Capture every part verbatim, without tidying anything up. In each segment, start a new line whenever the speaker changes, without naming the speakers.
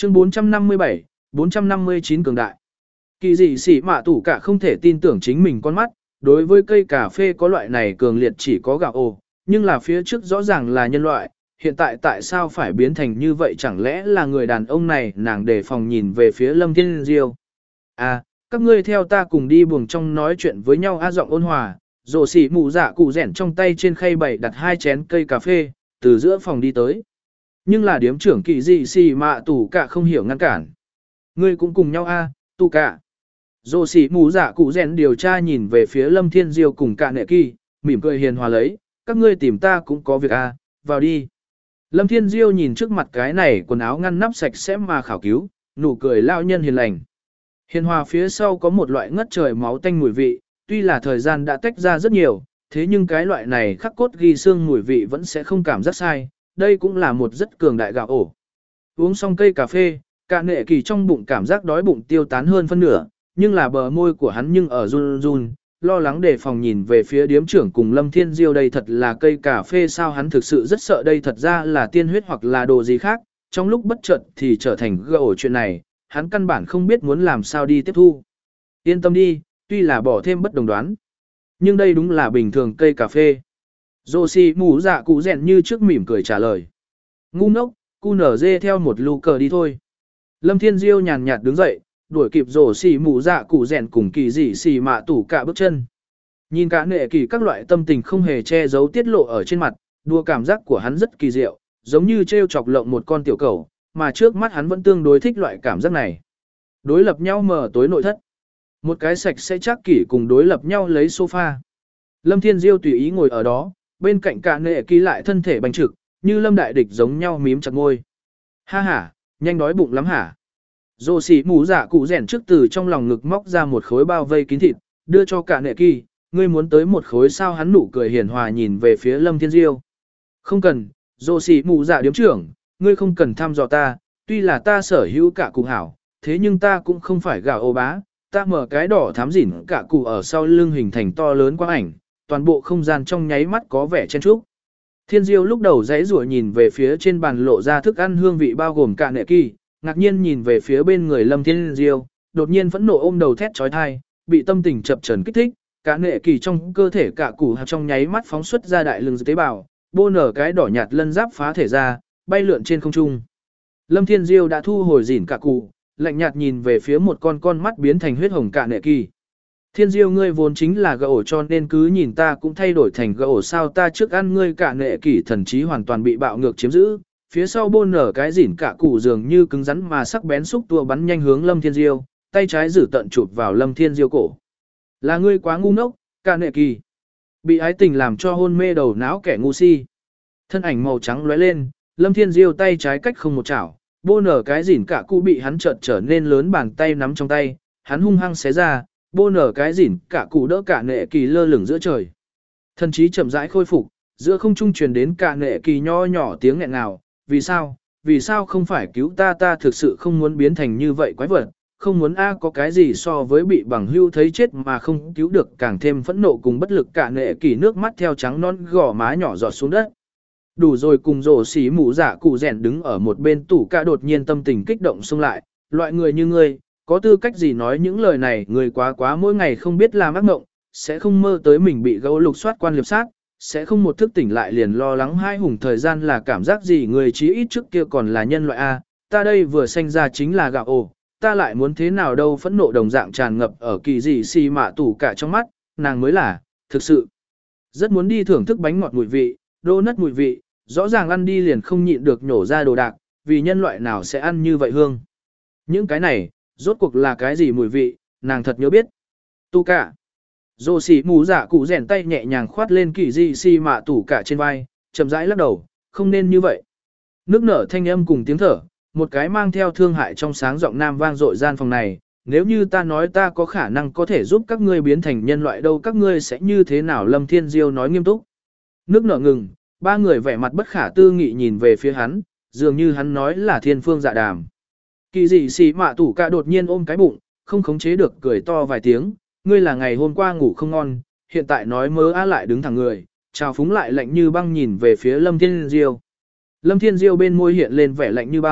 Chương bốn trăm năm mươi bảy, bốn trăm năm mươi chín cường đại. Kỳ dị sĩ mạ tủ cả không thể tin tưởng chính mình con mắt, đối với cây cà phê có loại này cường liệt chỉ có gạo ồ, nhưng là phía trước rõ ràng là nhân loại, hiện tại tại sao phải biến thành như vậy, chẳng lẽ là người đàn ông này? Nàng đề phòng nhìn về phía Lâm Thiên Diêu. À, các ngươi theo ta cùng đi buồng trong nói chuyện với nhau. A giọng ôn hòa, rổ xỉ mụ dạ cụ rẻn trong tay trên khay bày đặt hai chén cây cà phê, từ giữa phòng đi tới. Nhưng là điếm trưởng kỳ dị xì mạ tủ cả không hiểu ngăn cản. Ngươi cũng cùng nhau a, à, tủ cả. Rổ xỉ mụ dạ cụ rẻn điều tra nhìn về phía Lâm Thiên Diêu cùng cả nệ kỳ, mỉm cười hiền hòa lấy, các ngươi tìm ta cũng có việc a, à, vào đi. Lâm Thiên Diêu nhìn trước mặt cái này quần áo ngăn nắp sạch sẽ mà khảo cứu, nụ cười lao nhân hiền lành. Hiền hòa phía sau có một loại ngất trời máu tanh mùi vị, tuy là thời gian đã tách ra rất nhiều, thế nhưng cái loại này khắc cốt ghi xương mùi vị vẫn sẽ không cảm giác sai, đây cũng là một rất cường đại gạo ổ. Uống xong cây cà phê, cả nệ kỳ trong bụng cảm giác đói bụng tiêu tán hơn phân nửa, nhưng là bờ môi của hắn nhưng ở run run, lo lắng đề phòng nhìn về phía điếm trưởng cùng Lâm Thiên Diêu. Đây thật là cây cà phê sao? Hắn thực sự rất sợ đây thật ra là tiên huyết hoặc là đồ gì khác, trong lúc bất chợt thì trở thành gạo chuyện này, hắn căn bản không biết muốn làm sao đi tiếp thu. Yên tâm đi, tuy là bỏ thêm bất đồng đoán, nhưng đây đúng là bình thường cây cà phê. Rồ xì mù dạ cụ rèn như trước mỉm cười trả lời. Ngu ngốc, cu nở dê theo một lù cờ đi thôi. Lâm Thiên Diêu nhàn nhạt đứng dậy, đuổi kịp rồ xì mù dạ cụ rèn cùng kỳ dị xì mạ tủ cả bước chân. Nhìn cả nệ kỳ các loại tâm tình không hề che giấu tiết lộ ở trên mặt, đùa cảm giác của hắn rất kỳ diệu, giống như trêu chọc lộng một con tiểu cẩu, mà trước mắt hắn vẫn tương đối thích loại cảm giác này. Đối lập nhau mở tối nội thất. Một cái sạch sẽ chắc kỷ cùng đối lập nhau lấy sofa. Lâm Thiên Diêu tùy ý ngồi ở đó, bên cạnh cả nệ kỳ lại thân thể bành trực, như Lâm Đại Địch giống nhau mím chặt môi. Ha ha, nhanh đói bụng lắm hả? Rồ xỉ mù dạ cụ rèn trước từ trong lòng ngực móc ra một khối bao vây kín thịt, đưa cho cả nệ kỳ, ngươi muốn tới một khối sao? Hắn nụ cười hiền hòa nhìn về phía Lâm Thiên Diêu. Không cần, rồ xỉ mù dạ điếm trưởng, ngươi không cần thăm dò ta, tuy là ta sở hữu cả cụ hảo, thế nhưng ta cũng không phải gà ô bá, ta mở cái đỏ thám rỉn cả cụ ở sau lưng hình thành to lớn quang ảnh, toàn bộ không gian trong nháy mắt có vẻ chen chúc. Thiên Diêu lúc đầu giãy giụa nhìn về phía trên bàn lộ ra thức ăn hương vị bao gồm cả nệ kỳ, ngạc nhiên nhìn về phía bên người Lâm Thiên Diêu, đột nhiên phẫn nộ ôm đầu thét chói tai, bị tâm tình chập chờn kích thích, cả nệ kỳ trong cơ thể cả cụ trong nháy mắt phóng xuất ra đại lượng tế bào, bô nở cái đỏ nhạt lân giáp phá thể ra, bay lượn trên không trung. Lâm Thiên Diêu đã thu hồi rỉn cả cụ, lạnh nhạt nhìn về phía một con con mắt biến thành huyết hồng cả nệ kỳ. Thiên Diêu, ngươi vốn chính là gỗ cho nên cứ nhìn ta cũng thay đổi thành gỗ sao? Ta trước ăn ngươi cả nệ kỳ thần trí hoàn toàn bị bạo ngược chiếm giữ, phía sau bôn nở cái rỉn cả cụ dường như cứng rắn mà sắc bén xúc tua bắn nhanh hướng Lâm Thiên Diêu, tay trái giữ tận chụp vào Lâm Thiên Diêu cổ. Là ngươi quá ngu ngốc, cả nệ kỳ. Bị ái tình làm cho hôn mê đầu não kẻ ngu si. Thân ảnh màu trắng lóe lên, Lâm Thiên Diêu tay trái cách không một chảo, bô nở cái rỉn cả cụ bị hắn chợt trở nên lớn, bàn tay nắm trong tay, hắn hung hăng xé ra, bô nở cái rỉn cả cụ đỡ cả nệ kỳ lơ lửng giữa trời. Thần trí chậm rãi khôi phục, giữa không trung truyền đến cả nệ kỳ nho nhỏ tiếng nghẹn ngào, vì sao, vì sao không phải cứu ta? Ta thực sự không muốn biến thành như vậy quái vật, không muốn a có cái gì so với bị bằng hưu thấy chết mà không cứu được càng thêm phẫn nộ cùng bất lực. Cả nệ kỳ nước mắt theo trắng non gò má nhỏ giọt xuống đất. Đủ rồi, cùng rổ xỉ mù dạ cụ rèn đứng ở một bên tủ cả đột nhiên tâm tình kích động xông lại, loại người như ngươi, có tư cách gì nói những lời này? Người quá quá mỗi ngày không biết làm ác mộng, sẽ không mơ tới mình bị gấu lục soát quan liệp sát, sẽ không một thức tỉnh lại liền lo lắng hai hùng thời gian là cảm giác gì? Người chí ít trước kia còn là nhân loại A, ta đây vừa sanh ra chính là gạo ồ, ta lại muốn thế nào đâu? Phẫn nộ đồng dạng tràn ngập ở kỳ dị xì mạ tủ cả trong mắt, nàng mới là, thực sự, rất muốn đi thưởng thức bánh ngọt mùi vị, đô nất mùi vị, rõ ràng ăn đi liền không nhịn được nhổ ra đồ đạc, vì nhân loại nào sẽ ăn như vậy hương? Những cái này, rốt cuộc là cái gì mùi vị, nàng thật nhớ biết. Tu cả. Rồ xỉ mù dạ cụ rèn tay nhẹ nhàng khoát lên kỳ dị xì mạ tủ cả trên vai, chậm rãi lắc đầu, không nên như vậy. Nước nở thanh âm cùng tiếng thở, một cái mang theo thương hại trong sáng giọng nam vang dội gian phòng này. Nếu như ta nói ta có khả năng có thể giúp các ngươi biến thành nhân loại đâu, các ngươi sẽ như thế nào? Lâm Thiên Diêu nói nghiêm túc. Nước nở ngừng, ba người vẻ mặt bất khả tư nghị nhìn về phía hắn, dường như hắn nói là thiên phương dạ đàm. Kỳ dị xì mạ tủ cả đột nhiên ôm cái bụng, không khống chế được cười to vài tiếng. Ngươi là ngày hôm qua ngủ không ngon, hiện tại nói mớ á lại đứng thẳng người, trào phúng lại lạnh như băng nhìn về phía Lâm Thiên Diêu. Lâm Thiên Diêu bên môi hiện lên vẻ lạnh như băng,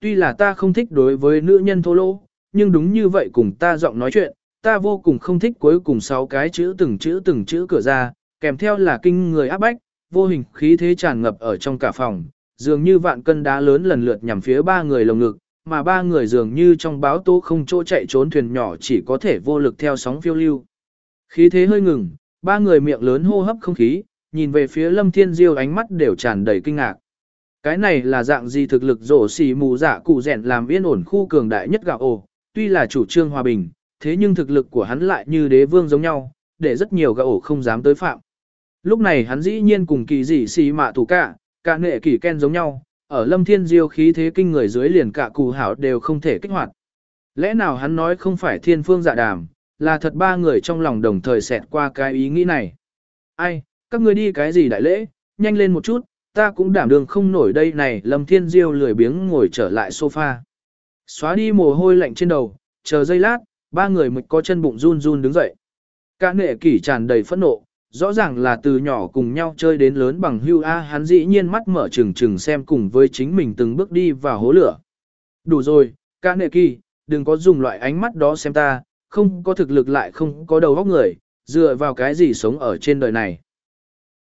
tuy là ta không thích đối với nữ nhân thô lỗ, nhưng đúng như vậy cùng ta giọng nói chuyện, ta vô cùng không thích cuối cùng sáu cái chữ từng chữ từng chữ cửa ra, kèm theo là kinh người áp bách, vô hình khí thế tràn ngập ở trong cả phòng, dường như vạn cân đá lớn lần lượt nhằm phía ba người lồng ngực, mà ba người dường như trong báo tố không chỗ chạy trốn thuyền nhỏ chỉ có thể vô lực theo sóng phiêu lưu. Khí thế hơi ngừng, ba người miệng lớn hô hấp không khí, nhìn về phía Lâm Thiên Diêu ánh mắt đều tràn đầy kinh ngạc. Cái này là dạng gì thực lực rổ xì mù dạ cụ rèn làm yên ổn khu cường đại nhất gạo ồ, tuy là chủ trương hòa bình, thế nhưng thực lực của hắn lại như đế vương giống nhau, để rất nhiều gạo ổ không dám tới phạm. Lúc này hắn dĩ nhiên cùng kỳ dị xì mạ thủ cả, cả nghệ kỳ ken giống nhau, ở Lâm Thiên Diêu khí thế kinh người dưới liền cả cù hảo đều không thể kích hoạt. Lẽ nào hắn nói không phải thiên phương dạ đàm, là thật ba người trong lòng đồng thời xẹt qua cái ý nghĩ này. Ai, các ngươi đi cái gì đại lễ, nhanh lên một chút, ta cũng đảm đường không nổi đây này. Lâm Thiên Diêu lười biếng ngồi trở lại sofa. Xóa đi mồ hôi lạnh trên đầu, chờ giây lát, ba người mới có chân bụng run run đứng dậy. Cả nghệ kỷ tràn đầy phẫn nộ, rõ ràng là từ nhỏ cùng nhau chơi đến lớn bằng hưu A, hắn dĩ nhiên mắt mở trừng trừng xem cùng với chính mình từng bước đi vào hố lửa. Đủ rồi, cả nghệ kỳ, đừng có dùng loại ánh mắt đó xem ta, không có thực lực lại không có đầu óc người, dựa vào cái gì sống ở trên đời này.